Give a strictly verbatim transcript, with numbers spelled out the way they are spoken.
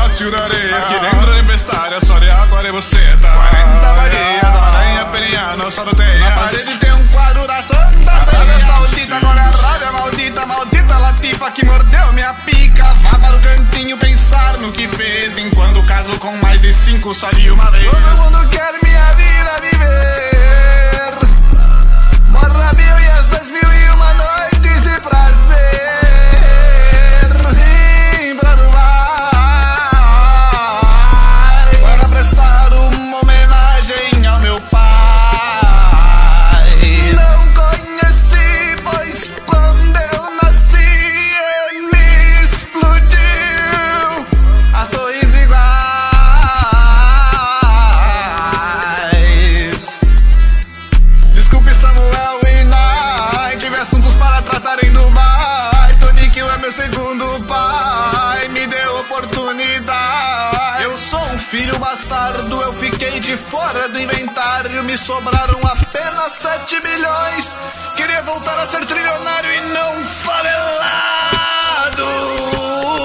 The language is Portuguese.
palácio da areia. Aqui dentro da tempestade, só de água e buceta. Quarenta vadias, aranha peninha, não só no teia. Na parede tem um quadro da Santa Arábia Saudita. Agora é a rábia maldita, maldita latifa que mordeu minha pica. Vá para o cantinho pensar no que fez, enquanto caso com mais de cinco só de uma vez. Todo mundo quer minha vida viver. Morra mil e as dez mil e uma noites de prazer. Lembra do mar para prestar uma homenagem ao meu pai. Não conheci, pois quando eu nasci ele explodiu. As torres iguais. Desculpe Samuel e Nai, tive assuntos para tratar em Dubai. Tony Kill é meu segundo pai, me deu oportunidade. Eu sou um filho bastardo, eu fiquei de fora do inventário. Me sobraram apenas sete milhões. Queria voltar a ser trilionário e não favelado.